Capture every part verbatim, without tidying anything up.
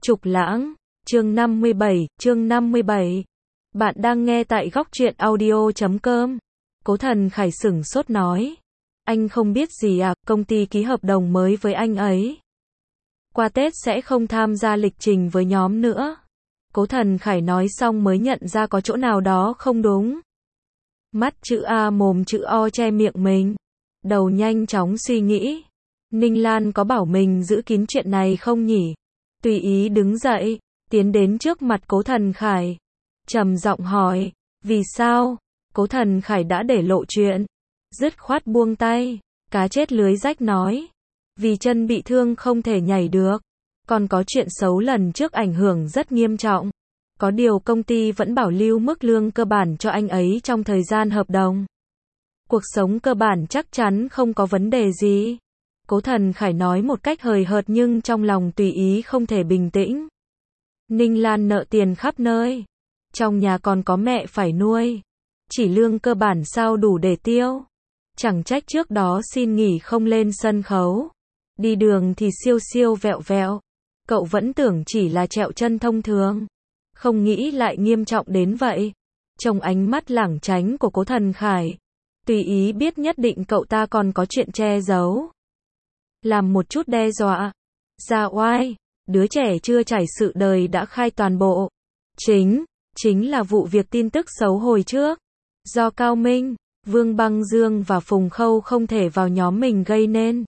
Trục Lãng, chương năm mươi bảy, chương năm mươi bảy. Bạn đang nghe tại góc truyện audio chấm com. Cố Thần Khải sửng sốt nói. Anh không biết gì à, công ty ký hợp đồng mới với anh ấy. Qua Tết sẽ không tham gia lịch trình với nhóm nữa. Cố Thần Khải nói xong mới nhận ra có chỗ nào đó không đúng. Mắt chữ A mồm chữ O che miệng mình. Đầu nhanh chóng suy nghĩ. Ninh Lan có bảo mình giữ kín chuyện này không nhỉ? Tùy ý đứng dậy, tiến đến trước mặt Cố Thần Khải. Trầm giọng hỏi, vì sao? Cố Thần Khải đã để lộ chuyện. Dứt khoát buông tay, cá chết lưới rách nói. Vì chân bị thương không thể nhảy được. Còn có chuyện xấu lần trước ảnh hưởng rất nghiêm trọng. Có điều công ty vẫn bảo lưu mức lương cơ bản cho anh ấy trong thời gian hợp đồng. Cuộc sống cơ bản chắc chắn không có vấn đề gì. Cố Thần Khải nói một cách hời hợt nhưng trong lòng tùy ý không thể bình tĩnh. Ninh Lan nợ tiền khắp nơi. Trong nhà còn có mẹ phải nuôi. Chỉ lương cơ bản sao đủ để tiêu. Chẳng trách trước đó xin nghỉ không lên sân khấu. Đi đường thì siêu siêu vẹo vẹo. Cậu vẫn tưởng chỉ là trẹo chân thông thường. Không nghĩ lại nghiêm trọng đến vậy. Trong ánh mắt lảng tránh của Cố Thần Khải. Tùy ý biết nhất định cậu ta còn có chuyện che giấu. Làm một chút đe dọa. Ra oai. Đứa trẻ chưa trải sự đời đã khai toàn bộ. Chính, chính là vụ việc tin tức xấu hồi trước. Do Cao Minh, Vương Băng Dương và Phùng Khâu không thể vào nhóm mình gây nên.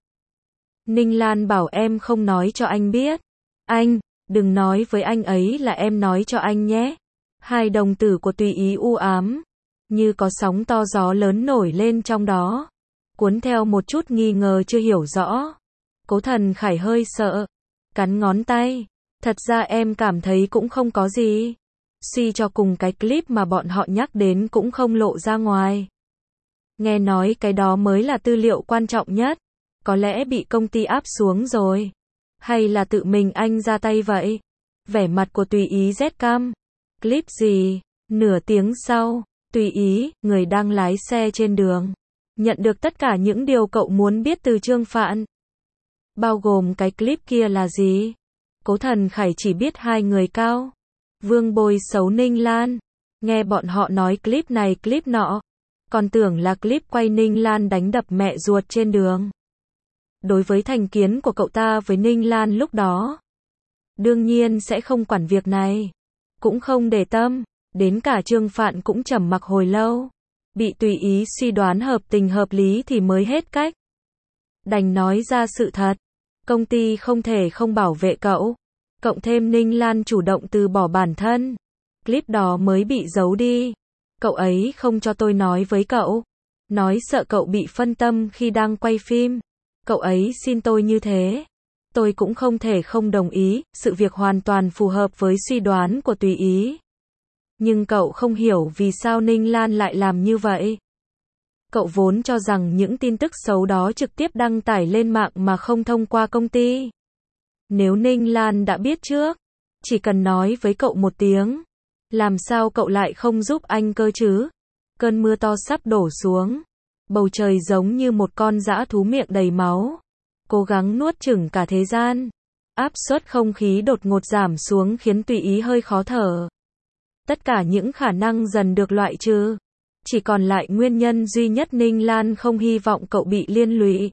Ninh Lan bảo em không nói cho anh biết. Anh, đừng nói với anh ấy là em nói cho anh nhé. Hai đồng tử của Tùy Ý u ám. Như có sóng to gió lớn nổi lên trong đó. Cuốn theo một chút nghi ngờ chưa hiểu rõ. Cố Thần Khải hơi sợ. Cắn ngón tay. Thật ra em cảm thấy cũng không có gì. Suy cho cùng cái clip mà bọn họ nhắc đến cũng không lộ ra ngoài. Nghe nói cái đó mới là tư liệu quan trọng nhất. Có lẽ bị công ty áp xuống rồi. Hay là tự mình anh ra tay vậy? Vẻ mặt của Tùy Ý rét căm. Clip gì? Nửa tiếng sau, Tùy Ý, người đang lái xe trên đường. Nhận được tất cả những điều cậu muốn biết từ Trương Phạn. Bao gồm cái clip kia là gì? Cố Thần Khải chỉ biết hai người Cao Vương bôi xấu Ninh Lan. Nghe bọn họ nói clip này clip nọ. Còn tưởng là clip quay Ninh Lan đánh đập mẹ ruột trên đường. Đối với thành kiến của cậu ta với Ninh Lan lúc đó. Đương nhiên sẽ không quản việc này. Cũng không để tâm. Đến cả Trương Phạn cũng trầm mặc hồi lâu. Bị Tùy Ý suy đoán hợp tình hợp lý thì mới hết cách. Đành nói ra sự thật. Công ty không thể không bảo vệ cậu. Cộng thêm Ninh Lan chủ động từ bỏ bản thân. Clip đó mới bị giấu đi. Cậu ấy không cho tôi nói với cậu. Nói sợ cậu bị phân tâm khi đang quay phim. Cậu ấy xin tôi như thế. Tôi cũng không thể không đồng ý. Sự việc hoàn toàn phù hợp với suy đoán của Tùy Ý. Nhưng cậu không hiểu vì sao Ninh Lan lại làm như vậy. Cậu vốn cho rằng những tin tức xấu đó trực tiếp đăng tải lên mạng mà không thông qua công ty. Nếu Ninh Lan đã biết trước, chỉ cần nói với cậu một tiếng. Làm sao cậu lại không giúp anh cơ chứ? Cơn mưa to sắp đổ xuống. Bầu trời giống như một con dã thú miệng đầy máu. Cố gắng nuốt chửng cả thế gian. Áp suất không khí đột ngột giảm xuống khiến Tùy Ý hơi khó thở. Tất cả những khả năng dần được loại trừ. Chỉ còn lại nguyên nhân duy nhất Ninh Lan không hy vọng cậu bị liên lụy.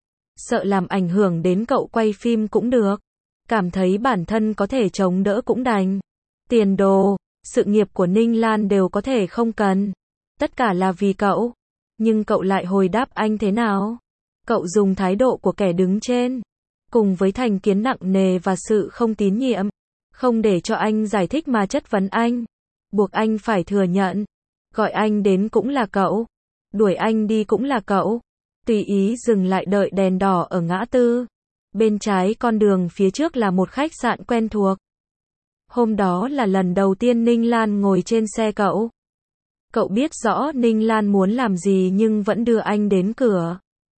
Sợ làm ảnh hưởng đến cậu quay phim cũng được. Cảm thấy bản thân có thể chống đỡ cũng đành. Tiền đồ, sự nghiệp của Ninh Lan đều có thể không cần. Tất cả là vì cậu. Nhưng cậu lại hồi đáp anh thế nào? Cậu dùng thái độ của kẻ đứng trên. Cùng với thành kiến nặng nề và sự không tín nhiệm. Không để cho anh giải thích mà chất vấn anh. Buộc anh phải thừa nhận. Gọi anh đến cũng là cậu. Đuổi anh đi cũng là cậu. Tùy Ý dừng lại đợi đèn đỏ ở ngã tư. Bên trái con đường phía trước là một khách sạn quen thuộc. Hôm đó là lần đầu tiên Ninh Lan ngồi trên xe cậu. Cậu biết rõ Ninh Lan muốn làm gì nhưng vẫn đưa anh đến cửa.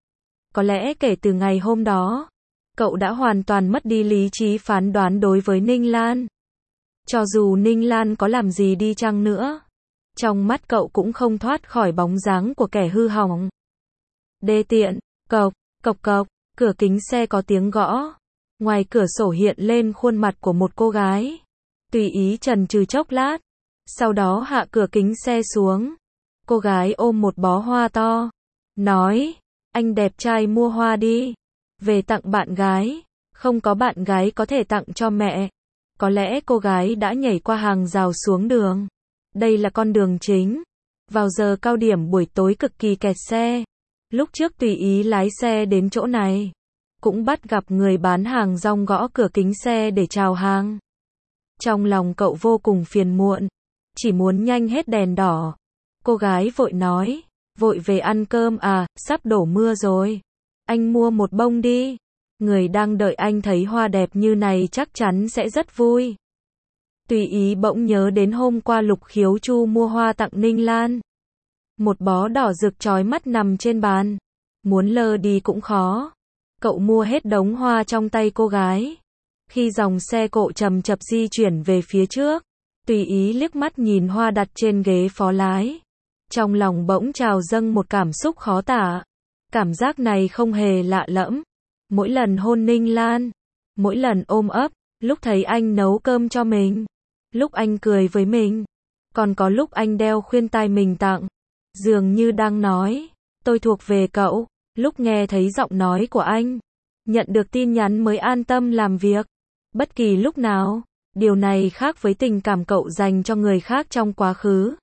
Có lẽ kể từ ngày hôm đó, cậu đã hoàn toàn mất đi lý trí phán đoán đối với Ninh Lan. Cho dù Ninh Lan có làm gì đi chăng nữa, trong mắt cậu cũng không thoát khỏi bóng dáng của kẻ hư hỏng. Đê tiện, cộc, cộc cộc, cửa kính xe có tiếng gõ. Ngoài cửa sổ hiện lên khuôn mặt của một cô gái. Tùy ý chần chừ chốc lát, sau đó hạ cửa kính xe xuống. Cô gái ôm một bó hoa to, nói, anh đẹp trai mua hoa đi, về tặng bạn gái, không có bạn gái có thể tặng cho mẹ. Có lẽ cô gái đã nhảy qua hàng rào xuống đường. Đây là con đường chính. Vào giờ cao điểm buổi tối cực kỳ kẹt xe. Lúc trước tùy ý lái xe đến chỗ này, cũng bắt gặp người bán hàng rong gõ cửa kính xe để chào hàng. Trong lòng cậu vô cùng phiền muộn, chỉ muốn nhanh hết đèn đỏ. Cô gái vội nói, vội về ăn cơm à, sắp đổ mưa rồi. Anh mua một bông đi. Người đang đợi anh thấy hoa đẹp như này chắc chắn sẽ rất vui. Tùy ý bỗng nhớ đến hôm qua Lục Khiếu Chu mua hoa tặng Ninh Lan. Một bó đỏ rực chói mắt nằm trên bàn. Muốn lơ đi cũng khó. Cậu mua hết đống hoa trong tay cô gái. Khi dòng xe cộ chậm chậm di chuyển về phía trước, tùy ý liếc mắt nhìn hoa đặt trên ghế phó lái. Trong lòng bỗng trào dâng một cảm xúc khó tả. Cảm giác này không hề lạ lẫm. Mỗi lần hôn Ninh Lan, mỗi lần ôm ấp, lúc thấy anh nấu cơm cho mình, lúc anh cười với mình, còn có lúc anh đeo khuyên tai mình tặng. Dường như đang nói, tôi thuộc về cậu. Lúc nghe thấy giọng nói của anh, nhận được tin nhắn mới an tâm làm việc. Bất kỳ lúc nào, điều này khác với tình cảm cậu dành cho người khác trong quá khứ.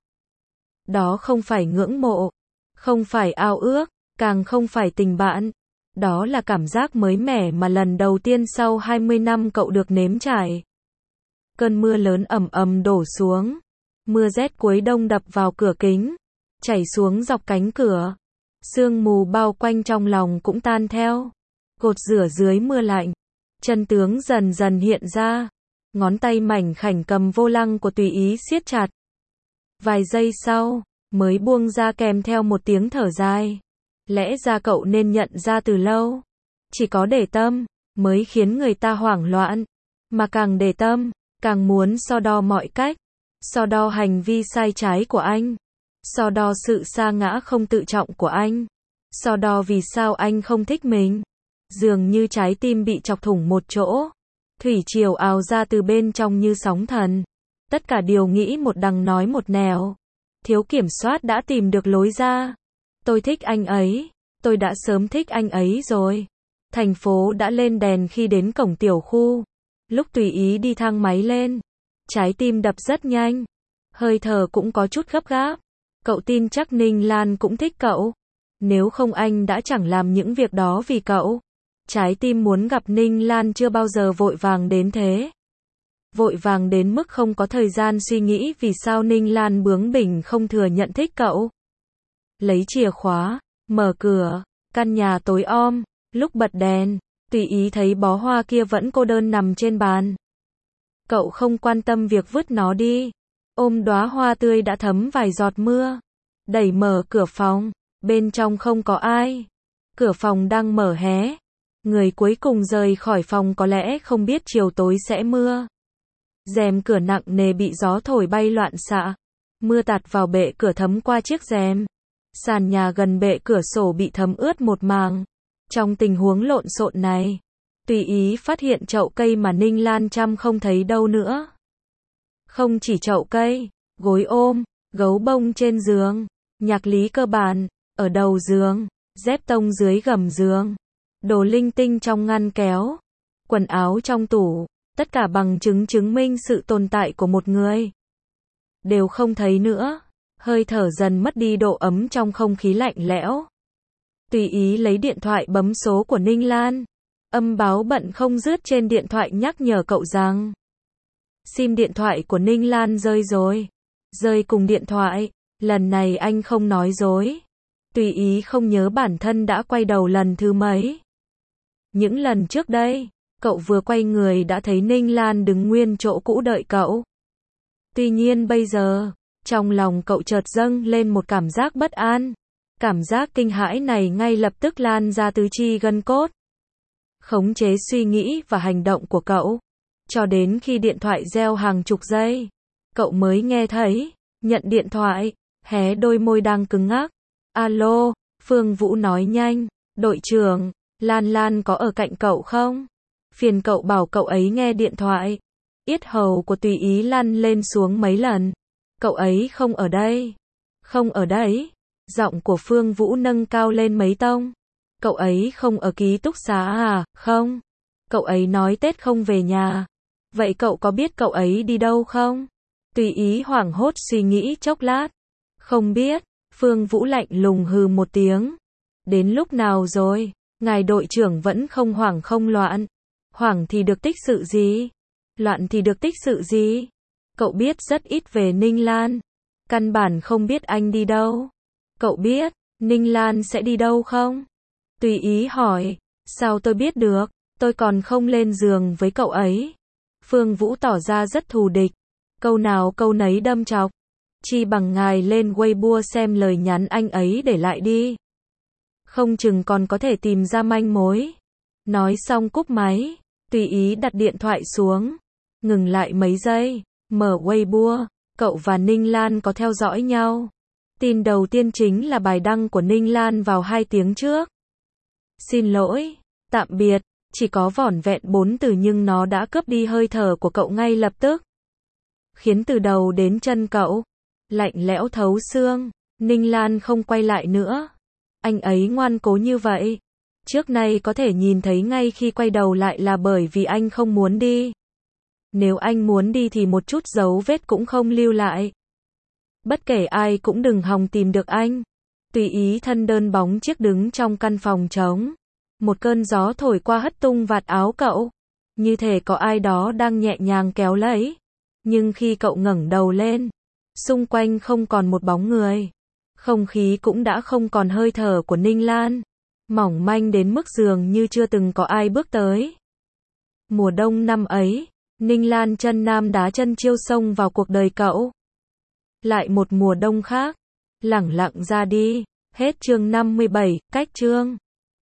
Đó không phải ngưỡng mộ, không phải ao ước, càng không phải tình bạn. Đó là cảm giác mới mẻ mà lần đầu tiên sau hai mươi năm cậu được nếm trải. Cơn mưa lớn ầm ầm đổ xuống. Mưa rét cuối đông đập vào cửa kính, chảy xuống dọc cánh cửa. Sương mù bao quanh trong lòng cũng tan theo. Gột rửa dưới mưa lạnh. Chân tướng dần dần hiện ra. Ngón tay mảnh khảnh cầm vô lăng của tùy ý siết chặt. Vài giây sau, mới buông ra kèm theo một tiếng thở dài. Lẽ ra cậu nên nhận ra từ lâu. Chỉ có để tâm, mới khiến người ta hoảng loạn. Mà càng để tâm, càng muốn so đo mọi cách. So đo hành vi sai trái của anh. So đo sự sa ngã không tự trọng của anh. So đo vì sao anh không thích mình. Dường như trái tim bị chọc thủng một chỗ. Thủy triều ào ra từ bên trong như sóng thần. Tất cả điều nghĩ một đằng nói một nẻo. Thiếu kiểm soát đã tìm được lối ra. Tôi thích anh ấy. Tôi đã sớm thích anh ấy rồi. Thành phố đã lên đèn khi đến cổng tiểu khu. Lúc tùy ý đi thang máy lên, trái tim đập rất nhanh. Hơi thở cũng có chút gấp gáp. Cậu tin chắc Ninh Lan cũng thích cậu. Nếu không anh đã chẳng làm những việc đó vì cậu. Trái tim muốn gặp Ninh Lan chưa bao giờ vội vàng đến thế. Vội vàng đến mức không có thời gian suy nghĩ vì sao Ninh Lan bướng bỉnh không thừa nhận thích cậu. Lấy chìa khóa, mở cửa, căn nhà tối om, lúc bật đèn, tùy ý thấy bó hoa kia vẫn cô đơn nằm trên bàn. Cậu không quan tâm việc vứt nó đi. Ôm đóa hoa tươi đã thấm vài giọt mưa. Đẩy mở cửa phòng, bên trong không có ai. Cửa phòng đang mở hé. Người cuối cùng rời khỏi phòng có lẽ không biết chiều tối sẽ mưa. Rèm cửa nặng nề bị gió thổi bay loạn xạ. Mưa tạt vào bệ cửa thấm qua chiếc rèm. Sàn nhà gần bệ cửa sổ bị thấm ướt một màng. Trong tình huống lộn xộn này, tùy ý phát hiện chậu cây mà Ninh Lan chăm không thấy đâu nữa. Không chỉ chậu cây, gối ôm, gấu bông trên giường, nhạc lý cơ bản, ở đầu giường, dép tông dưới gầm giường, đồ linh tinh trong ngăn kéo, quần áo trong tủ, tất cả bằng chứng chứng minh sự tồn tại của một người. Đều không thấy nữa. Hơi thở dần mất đi độ ấm trong không khí lạnh lẽo. Tùy ý lấy điện thoại bấm số của Ninh Lan. Âm báo bận không dứt trên điện thoại nhắc nhở cậu rằng sim điện thoại của Ninh Lan rơi rồi. Rơi cùng điện thoại. Lần này anh không nói dối. Tùy ý không nhớ bản thân đã quay đầu lần thứ mấy. Những lần trước đây, cậu vừa quay người đã thấy Ninh Lan đứng nguyên chỗ cũ đợi cậu. Tuy nhiên bây giờ, trong lòng cậu chợt dâng lên một cảm giác bất an. Cảm giác kinh hãi này ngay lập tức lan ra tứ chi gân cốt. Khống chế suy nghĩ và hành động của cậu. Cho đến khi điện thoại reo hàng chục giây, cậu mới nghe thấy, nhận điện thoại, hé đôi môi đang cứng ngắc. Alo, Phương Vũ nói nhanh, đội trưởng, Lan Lan có ở cạnh cậu không? phiền cậu bảo cậu ấy nghe điện thoại. Yết hầu của Tùy Ý lăn lên xuống mấy lần. Cậu ấy không ở đây. Không ở đấy. Giọng của Phương Vũ nâng cao lên mấy tông. Cậu ấy không ở ký túc xá à? Không. Cậu ấy nói Tết không về nhà. Vậy cậu có biết cậu ấy đi đâu không? Tùy Ý hoảng hốt suy nghĩ chốc lát. Không biết. Phương Vũ lạnh lùng hừ một tiếng. Đến lúc nào rồi? Ngài đội trưởng vẫn không hoảng không loạn. Hoảng thì được tích sự gì? Loạn thì được tích sự gì? Cậu biết rất ít về Ninh Lan. Căn bản không biết anh đi đâu. Cậu biết Ninh Lan sẽ đi đâu không? Tùy Ý hỏi. Sao tôi biết được? Tôi còn không lên giường với cậu ấy. Phương Vũ tỏ ra rất thù địch. Câu nào câu nấy đâm chọc. Chi bằng ngài lên Weibo xem lời nhắn anh ấy để lại đi. Không chừng còn có thể tìm ra manh mối. Nói xong cúp máy. Tùy Ý đặt điện thoại xuống. Ngừng lại mấy giây. Mở Weibo. Cậu và Ninh Lan có theo dõi nhau. Tin đầu tiên chính là bài đăng của Ninh Lan vào hai tiếng trước. Xin lỗi. Tạm biệt. Chỉ có vỏn vẹn bốn từ nhưng nó đã cướp đi hơi thở của cậu ngay lập tức. Khiến từ đầu đến chân cậu lạnh lẽo thấu xương. Ninh Lan không quay lại nữa. Anh ấy ngoan cố như vậy. Trước nay có thể nhìn thấy ngay khi quay đầu lại là bởi vì anh không muốn đi. Nếu anh muốn đi thì một chút dấu vết cũng không lưu lại. Bất kể ai cũng đừng hòng tìm được anh. Tùy Ý thân đơn bóng chiếc đứng trong căn phòng trống. Một cơn gió thổi qua hất tung vạt áo cậu. Như thể có ai đó đang nhẹ nhàng kéo lấy. Nhưng khi cậu ngẩng đầu lên, xung quanh không còn một bóng người. Không khí cũng đã không còn hơi thở của Ninh Lan. Mỏng manh đến mức dường như chưa từng có ai bước tới. Mùa đông năm ấy, Ninh Lan chân nam đá chân chiêu xông vào cuộc đời cậu. Lại một mùa đông khác, lẳng lặng ra đi. Hết chương năm mươi bảy, cách chương.